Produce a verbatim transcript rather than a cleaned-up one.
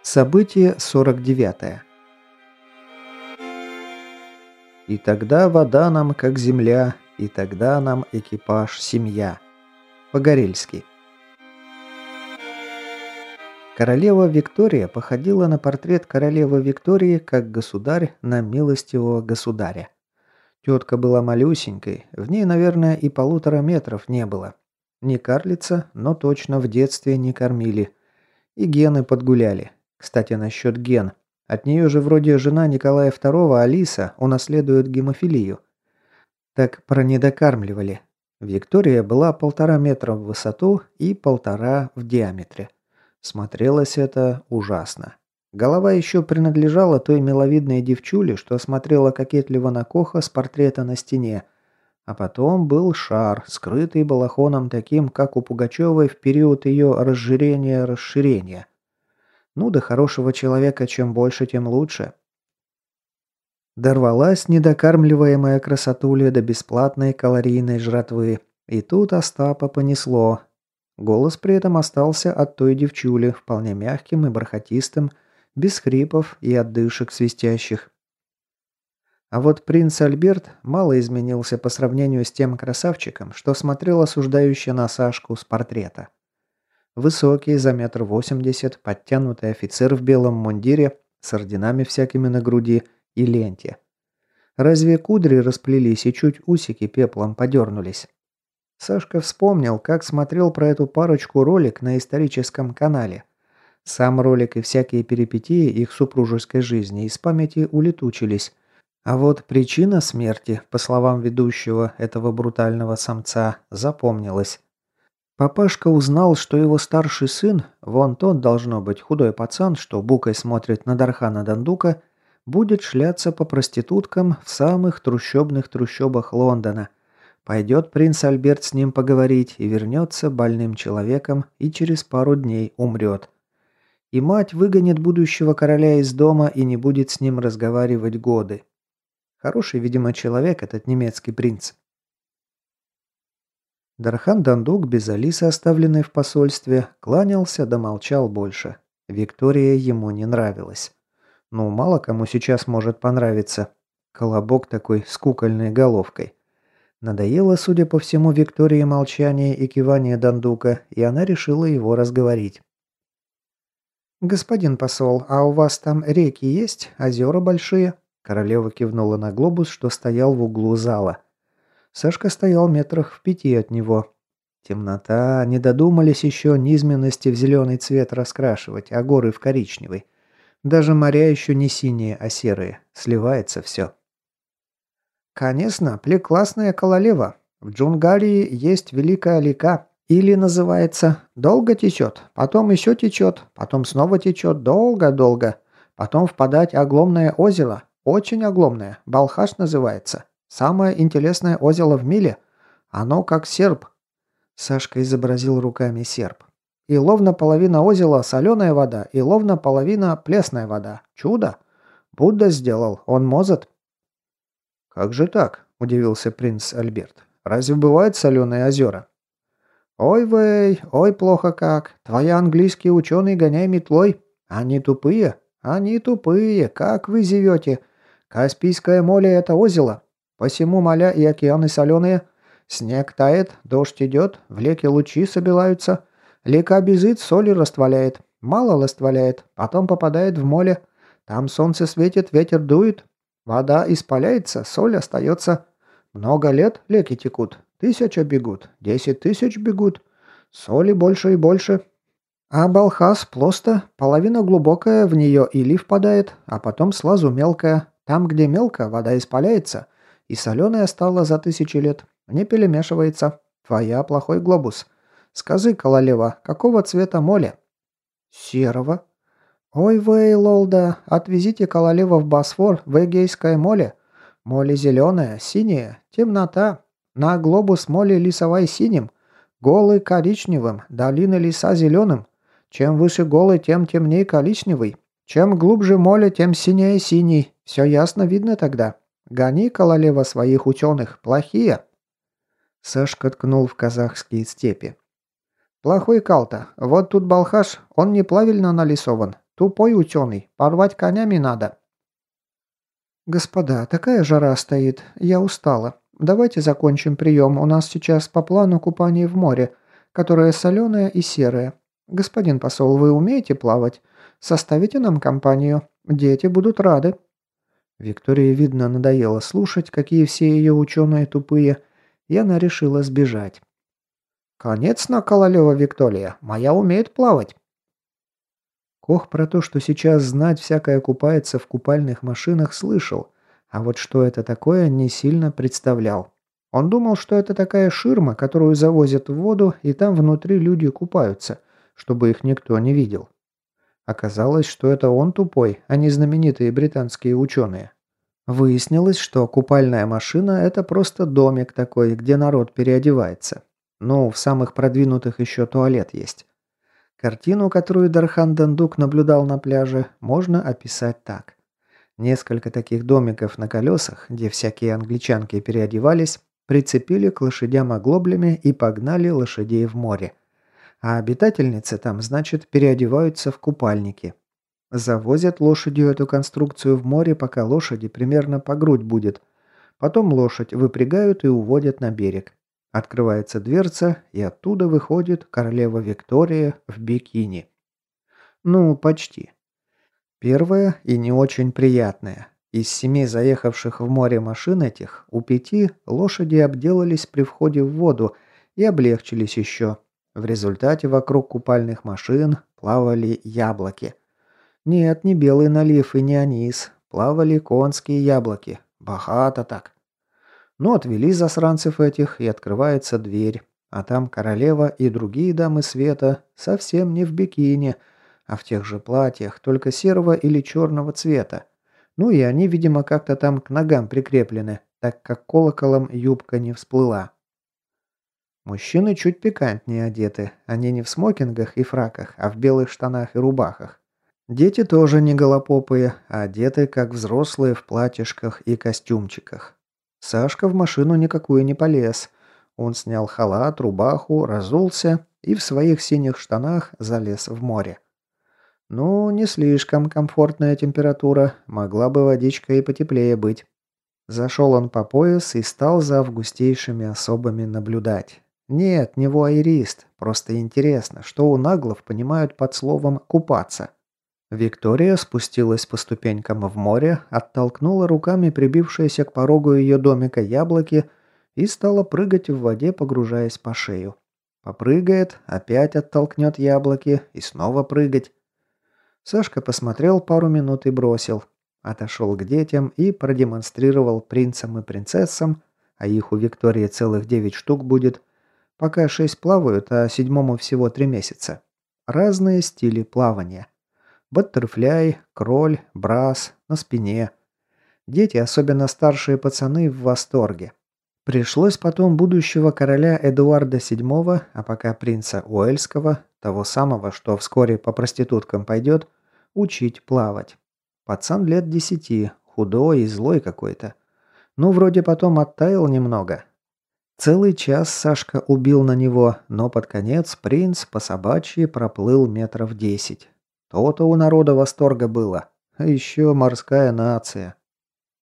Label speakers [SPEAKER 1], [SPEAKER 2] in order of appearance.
[SPEAKER 1] Событие сорок девятое. И тогда вода нам, как земля, и тогда нам экипаж, семья. Погорельский. Королева Виктория походила на портрет королевы Виктории, как государь на милостивого государя. Тетка была малюсенькой, в ней, наверное, и полутора метров не было. Не карлица, но точно в детстве не кормили. И гены подгуляли. Кстати, насчет ген. От нее же вроде жена Николая второго, Алиса, унаследует гемофилию. Так пронедокармливали. Виктория была полтора метра в высоту и полтора в диаметре. Смотрелось это ужасно. Голова еще принадлежала той миловидной девчуле, что смотрела кокетливо на Коха с портрета на стене. А потом был шар, скрытый балахоном таким, как у Пугачевой в период ее разжирения-расширения. Ну, до хорошего человека чем больше, тем лучше. Дорвалась недокармливаемая красотуля до бесплатной калорийной жратвы. И тут Остапа понесло. Голос при этом остался от той девчули, вполне мягким и бархатистым, без хрипов и отдышек свистящих. А вот принц Альберт мало изменился по сравнению с тем красавчиком, что смотрел осуждающе на Сашку с портрета. Высокий, за метр восемьдесят, подтянутый офицер в белом мундире, с орденами всякими на груди и ленте. Разве кудри расплелись и чуть усики пеплом подернулись? Сашка вспомнил, как смотрел про эту парочку ролик на историческом канале. Сам ролик и всякие перипетии их супружеской жизни из памяти улетучились. А вот причина смерти, по словам ведущего этого брутального самца, запомнилась. Папашка узнал, что его старший сын, вон тот должно быть худой пацан, что букой смотрит на Дархана Дандука, будет шляться по проституткам в самых трущобных трущобах Лондона. Пойдет принц Альберт с ним поговорить и вернется больным человеком и через пару дней умрет. И мать выгонит будущего короля из дома и не будет с ним разговаривать годы. Хороший, видимо, человек этот немецкий принц. Дархан Дандук, без Алисы, оставленной в посольстве, кланялся да молчал больше. Виктория ему не нравилась. Ну, мало кому сейчас может понравиться. Колобок такой с кукольной головкой. Надоело, судя по всему, Виктории молчание и кивание Дандука, и она решила его разговорить. «Господин посол, а у вас там реки есть? Озера большие?» Королева кивнула на глобус, что стоял в углу зала. Сашка стоял метрах в пяти от него. Темнота, не додумались еще низменности в зеленый цвет раскрашивать, а горы в коричневый. Даже моря еще не синие, а серые. Сливается все. «Конечно, прекрасная королева. В Джунгарии есть великая река. Или называется «долго течет», потом еще течет, потом снова течет долго-долго. Потом впадать огромное озеро, очень огромное, Балхаш называется. Самое интересное озеро в мире. Оно как серп». Сашка изобразил руками серп. «И ловно половина озера соленая вода, и ловно половина пресная вода. Чудо! Будда сделал, он может». «Как же так?» – удивился принц Альберт. «Разве бывают соленые озера?» «Ой, вей, ой, плохо как. Твои английские ученые гоняй метлой. Они тупые, они тупые. Как вы зовете? Каспийское море – это озеро. Посему моря и океаны соленые. Снег тает, дождь идет, в реке лучи собираются. Река бежит, соли растворяет. Мало растворяет, потом попадает в море. Там солнце светит, ветер дует. Вода испаляется, соль остается. Много лет реки текут. Тысяча бегут, десять тысяч бегут. Соли больше и больше. А Балхас просто, половина глубокая, в нее или впадает, а потом слазу мелкая. Там, где мелко, вода испаляется. И соленая стала за тысячи лет. Не перемешивается. Твоя плохой глобус. Скажи, королева, какого цвета море?» «Серого». «Ой, вей, лолда, отвезите королеву в Босфор, в Эгейское море. Море зеленое, синее, темнота. На глобус море лисовай синим, голый коричневым, долины леса зеленым. Чем выше голый, тем темнее коричневый. Чем глубже море, тем синее синий. Все ясно видно тогда. Гони, королева, своих ученых, плохие». Сашка ткнул в казахские степи. «Плохой Калта. Вот тут Балхаш, он неправильно нарисован. Тупой ученый. Порвать конями надо». «Господа, такая жара стоит. Я устала. Давайте закончим прием. У нас сейчас по плану купание в море, которое соленое и серое. Господин посол, вы умеете плавать? Составите нам компанию. Дети будут рады». Виктории, видно, надоело слушать, какие все ее ученые тупые, и она решила сбежать. «Конец на Кололева Виктория. Моя умеет плавать». Кох про то, что сейчас знать всякое купается в купальных машинах, слышал, а вот что это такое, не сильно представлял. Он думал, что это такая ширма, которую завозят в воду, и там внутри люди купаются, чтобы их никто не видел. Оказалось, что это он тупой, а не знаменитые британские ученые. Выяснилось, что купальная машина – это просто домик такой, где народ переодевается. Ну, в самых продвинутых еще туалет есть. Картину, которую Дархан Дандук наблюдал на пляже, можно описать так. Несколько таких домиков на колесах, где всякие англичанки переодевались, прицепили к лошадям оглоблями и погнали лошадей в море. А обитательницы там, значит, переодеваются в купальники. Завозят лошадью эту конструкцию в море, пока лошади примерно по грудь будет. Потом лошадь выпрягают и уводят на берег. Открывается дверца, и оттуда выходит королева Виктория в бикини. Ну, почти. Первое и не очень приятное. Из семи заехавших в море машин этих, у пяти лошади обделались при входе в воду и облегчились еще. В результате вокруг купальных машин плавали яблоки. Нет, не белый налив и не анис. Плавали конские яблоки. Богато так. Ну, отвели засранцев этих, и открывается дверь. А там королева и другие дамы света совсем не в бикини, а в тех же платьях, только серого или черного цвета. Ну и они, видимо, как-то там к ногам прикреплены, так как колоколом юбка не всплыла. Мужчины чуть пикантнее одеты. Они не в смокингах и фраках, а в белых штанах и рубахах. Дети тоже не голопопые, а одеты как взрослые в платьишках и костюмчиках. Сашка в машину никакую не полез. Он снял халат, рубаху, разулся и в своих синих штанах залез в море. Ну, не слишком комфортная температура, могла бы водичка и потеплее быть. Зашел он по пояс и стал за августейшими особами наблюдать. Нет, не вуайерист, просто интересно, что у наглов понимают под словом «купаться». Виктория спустилась по ступенькам в море, оттолкнула руками прибившиеся к порогу ее домика яблоки и стала прыгать в воде, погружаясь по шею. Попрыгает, опять оттолкнет яблоки и снова прыгать. Сашка посмотрел пару минут и бросил. Отошел к детям и продемонстрировал принцам и принцессам, а их у Виктории целых девять штук будет, пока шесть плавают, а седьмому всего три месяца. Разные стили плавания. Баттерфляй, кроль, брас, на спине. Дети, особенно старшие пацаны, в восторге. Пришлось потом будущего короля Эдуарда седьмого, а пока принца Уэльского, того самого, что вскоре по проституткам пойдет, учить плавать. Пацан лет десяти, худой и злой какой-то. Ну, вроде потом оттаял немного. Целый час Сашка убил на него, но под конец принц по собачьи проплыл метров десять. То-то у народа восторга было. А еще морская нация.